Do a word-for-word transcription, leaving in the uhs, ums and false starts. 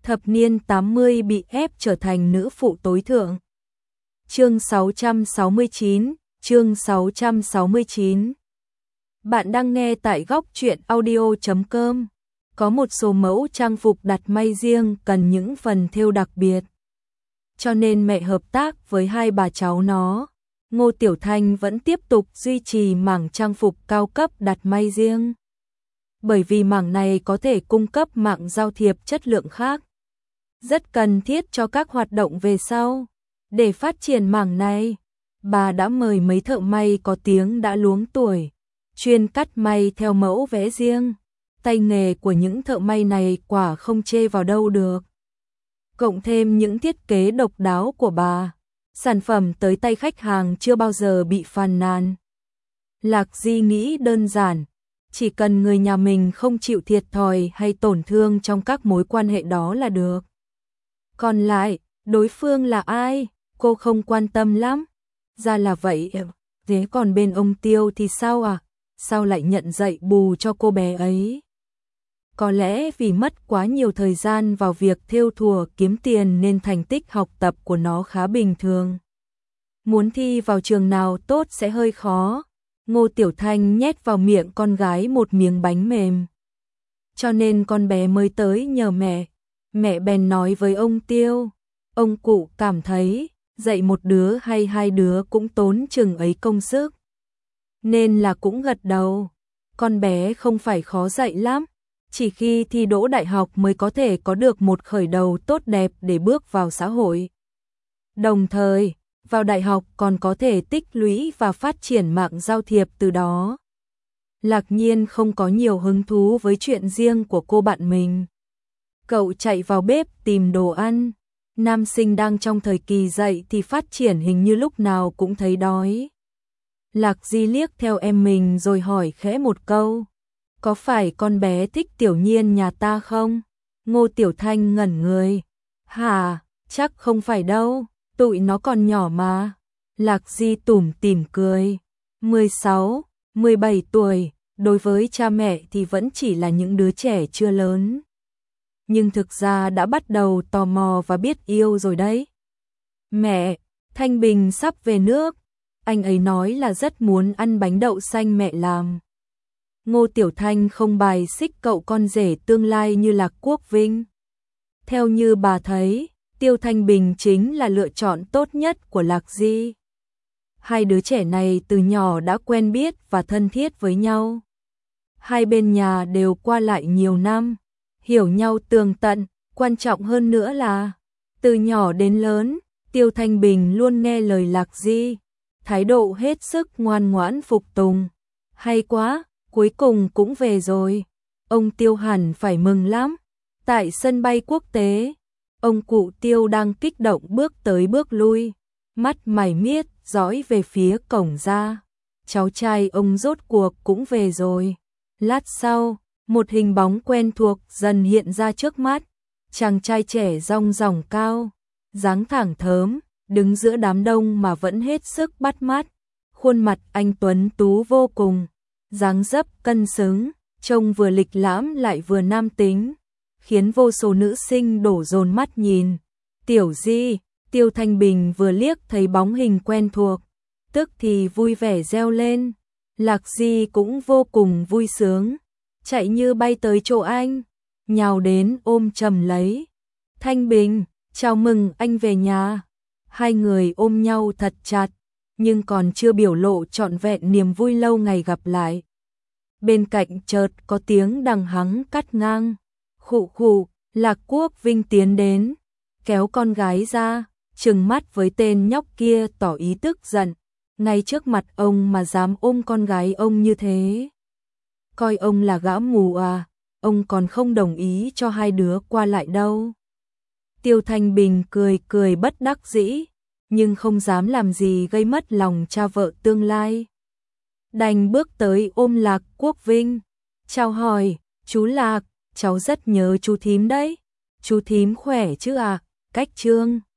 thập niên tám mươi bị ép trở thành nữ phụ tối thượng. Chương sáu trăm sáu mươi chín, chương sáu trăm sáu mươi chín. Bạn đang nghe tại góc truyện audio chấm com. Có một số mẫu trang phục đặt may riêng cần những phần thêu đặc biệt. Cho nên mẹ hợp tác với hai bà cháu nó. Ngô Tiểu Thanh vẫn tiếp tục duy trì mảng trang phục cao cấp đặt may riêng. Bởi vì mảng này có thể cung cấp mạng giao thiệp chất lượng khác. Rất cần thiết cho các hoạt động về sau. Để phát triển mảng này, bà đã mời mấy thợ may có tiếng đã luống tuổi, chuyên cắt may theo mẫu vẽ riêng. Tay nghề của những thợ may này quả không chê vào đâu được. Cộng thêm những thiết kế độc đáo của bà, sản phẩm tới tay khách hàng chưa bao giờ bị phàn nàn. Lạc Di nghĩ đơn giản, chỉ cần người nhà mình không chịu thiệt thòi hay tổn thương trong các mối quan hệ đó là được. Còn lại, đối phương là ai, cô không quan tâm lắm. Ra là vậy, thế còn bên ông Tiêu thì sao à? Sao lại nhận dạy bù cho cô bé ấy? Có lẽ vì mất quá nhiều thời gian vào việc thêu thùa kiếm tiền nên thành tích học tập của nó khá bình thường. Muốn thi vào trường nào tốt sẽ hơi khó. Ngô Tiểu Thanh nhét vào miệng con gái một miếng bánh mềm. Cho nên con bé mới tới nhờ mẹ. Mẹ bèn nói với ông Tiêu. Ông cụ cảm thấy dạy một đứa hay hai đứa cũng tốn chừng ấy công sức. Nên là cũng gật đầu. Con bé không phải khó dạy lắm. Chỉ khi thi đỗ đại học mới có thể có được một khởi đầu tốt đẹp để bước vào xã hội. Đồng thời, vào đại học còn có thể tích lũy và phát triển mạng giao thiệp từ đó. Lạc Nhiên không có nhiều hứng thú với chuyện riêng của cô bạn mình. Cậu chạy vào bếp tìm đồ ăn. Nam sinh đang trong thời kỳ dậy thì phát triển hình như lúc nào cũng thấy đói. Lạc Di liếc theo em mình rồi hỏi khẽ một câu. Có phải con bé thích Tiểu Nhiên nhà ta không? Ngô Tiểu Thanh ngẩn người. Hả, chắc không phải đâu, tụi nó còn nhỏ mà. Lạc Di tủm tỉm cười. mười sáu, mười bảy tuổi, đối với cha mẹ thì vẫn chỉ là những đứa trẻ chưa lớn. Nhưng thực ra đã bắt đầu tò mò và biết yêu rồi đấy. Mẹ, Thanh Bình sắp về nước. Anh ấy nói là rất muốn ăn bánh đậu xanh mẹ làm. Ngô Tiểu Thanh không bài xích cậu con rể tương lai như Lạc Quốc Vinh. Theo như bà thấy, Tiêu Thanh Bình chính là lựa chọn tốt nhất của Lạc Di. Hai đứa trẻ này từ nhỏ đã quen biết và thân thiết với nhau. Hai bên nhà đều qua lại nhiều năm, hiểu nhau tường tận, quan trọng hơn nữa là từ nhỏ đến lớn, Tiêu Thanh Bình luôn nghe lời Lạc Di, thái độ hết sức ngoan ngoãn phục tùng. Hay quá, cuối cùng cũng về rồi. Ông Tiêu hẳn phải mừng lắm. Tại sân bay quốc tế, ông cụ Tiêu đang kích động bước tới bước lui, mắt mải miết dõi về phía cổng ra. Cháu trai ông rốt cuộc cũng về rồi. Lát sau, một hình bóng quen thuộc dần hiện ra trước mắt. Chàng trai trẻ rong ròng cao, dáng thẳng thớm, đứng giữa đám đông mà vẫn hết sức bắt mắt. Khuôn mặt anh tuấn tú vô cùng, dáng dấp cân xứng, trông vừa lịch lãm lại vừa nam tính, khiến vô số nữ sinh đổ dồn mắt nhìn. Tiểu Di, Tiêu Thanh Bình vừa liếc thấy bóng hình quen thuộc, tức thì vui vẻ reo lên. Lạc Di cũng vô cùng vui sướng, chạy như bay tới chỗ anh, nhào đến ôm chầm lấy. Thanh Bình, chào mừng anh về nhà. Hai người ôm nhau thật chặt, nhưng còn chưa biểu lộ trọn vẹn niềm vui lâu ngày gặp lại. Bên cạnh chợt có tiếng đằng hắng cắt ngang. Khụ khụ, Lạc Quốc Vinh tiến đến, kéo con gái ra, trừng mắt với tên nhóc kia tỏ ý tức giận. Ngay trước mặt ông mà dám ôm con gái ông như thế. Coi ông là gã mù à, ông còn không đồng ý cho hai đứa qua lại đâu. Tiêu Thanh Bình cười cười bất đắc dĩ, nhưng không dám làm gì gây mất lòng cha vợ tương lai. Đành bước tới ôm Lạc Quốc Vinh, chào hỏi, chú Lạc, cháu rất nhớ chú thím đấy. Chú thím khỏe chứ à, cách Trương.